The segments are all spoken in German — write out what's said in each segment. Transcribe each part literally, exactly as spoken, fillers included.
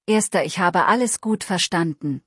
Erster Ich habe alles gut verstanden.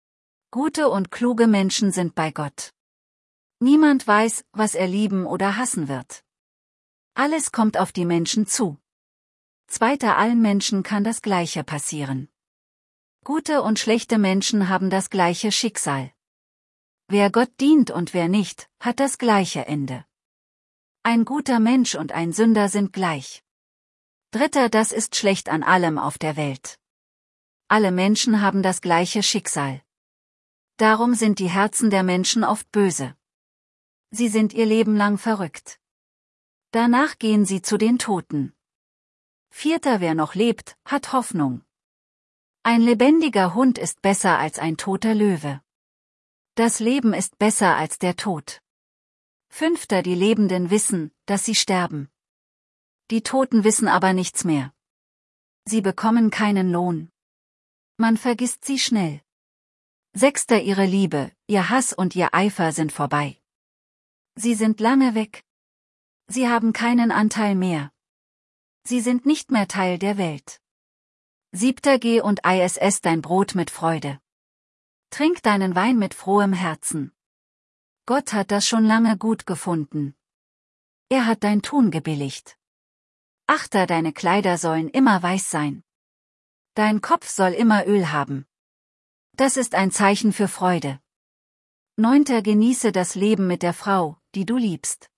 Gute und kluge Menschen sind bei Gott. Niemand weiß, was er lieben oder hassen wird. Alles kommt auf die Menschen zu. Zweiter Allen Menschen kann das Gleiche passieren. Gute und schlechte Menschen haben das gleiche Schicksal. Wer Gott dient und wer nicht, hat das gleiche Ende. Ein guter Mensch und ein Sünder sind gleich. Dritter Das ist schlecht an allem auf der Welt. Alle Menschen haben das gleiche Schicksal. Darum sind die Herzen der Menschen oft böse. Sie sind ihr Leben lang verrückt. Danach gehen sie zu den Toten. Vierter Wer noch lebt, hat Hoffnung. Ein lebendiger Hund ist besser als ein toter Löwe. Das Leben ist besser als der Tod. Fünfter Die Lebenden wissen, dass sie sterben. Die Toten wissen aber nichts mehr. Sie bekommen keinen Lohn. Man vergisst sie schnell. Sechster Ihre Liebe, ihr Hass und ihr Eifer sind vorbei. Sie sind lange weg. Sie haben keinen Anteil mehr. Sie sind nicht mehr Teil der Welt. Siebter Geh und iss dein Brot mit Freude. Trink deinen Wein mit frohem Herzen. Gott hat das schon lange gut gefunden. Er hat dein Tun gebilligt. Achter Deine Kleider sollen immer weiß sein. Dein Kopf soll immer Öl haben. Das ist ein Zeichen für Freude. Neunter Genieße das Leben mit der Frau, die du liebst.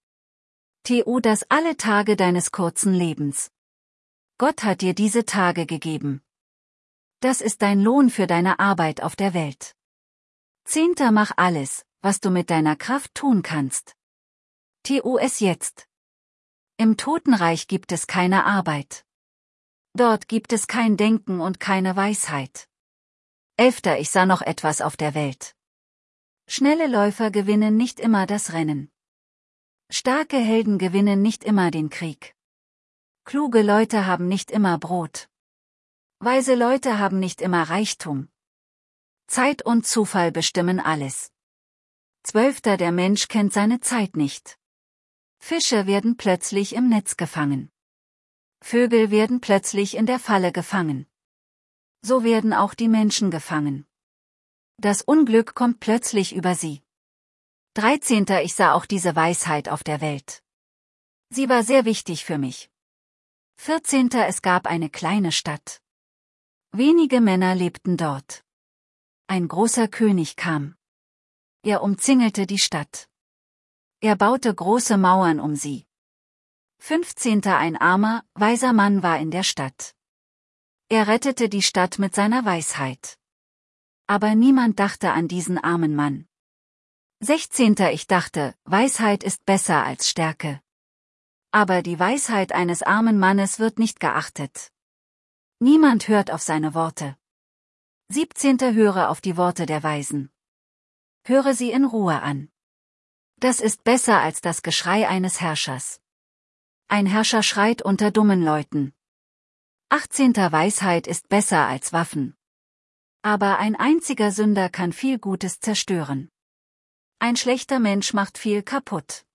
Tu das alle Tage deines kurzen Lebens. Gott hat dir diese Tage gegeben. Das ist dein Lohn für deine Arbeit auf der Welt. Zehnter Mach alles, was du mit deiner Kraft tun kannst. Tu es jetzt. Im Totenreich gibt es keine Arbeit. Dort gibt es kein Denken und keine Weisheit. Elfter Ich sah noch etwas auf der Welt. Schnelle Läufer gewinnen nicht immer das Rennen. Starke Helden gewinnen nicht immer den Krieg. Kluge Leute haben nicht immer Brot. Weise Leute haben nicht immer Reichtum. Zeit und Zufall bestimmen alles. Zwölfter Der Mensch kennt seine Zeit nicht. Fische werden plötzlich im Netz gefangen. Vögel werden plötzlich in der Falle gefangen. So werden auch die Menschen gefangen. Das Unglück kommt plötzlich über sie. Dreizehnter Ich sah auch diese Weisheit auf der Welt. Sie war sehr wichtig für mich. Vierzehnter Es gab eine kleine Stadt. Wenige Männer lebten dort. Ein großer König kam. Er umzingelte die Stadt. Er baute große Mauern um sie. Fünfzehnter Ein armer, weiser Mann war in der Stadt. Er rettete die Stadt mit seiner Weisheit. Aber niemand dachte an diesen armen Mann. Sechzehnter Ich dachte, Weisheit ist besser als Stärke. Aber die Weisheit eines armen Mannes wird nicht geachtet. Niemand hört auf seine Worte. Siebzehnter Höre auf die Worte der Weisen. Höre sie in Ruhe an. Das ist besser als das Geschrei eines Herrschers. Ein Herrscher schreit unter dummen Leuten. Achtzehnter Weisheit ist besser als Waffen. Aber ein einziger Sünder kann viel Gutes zerstören. Ein schlechter Mensch macht viel kaputt.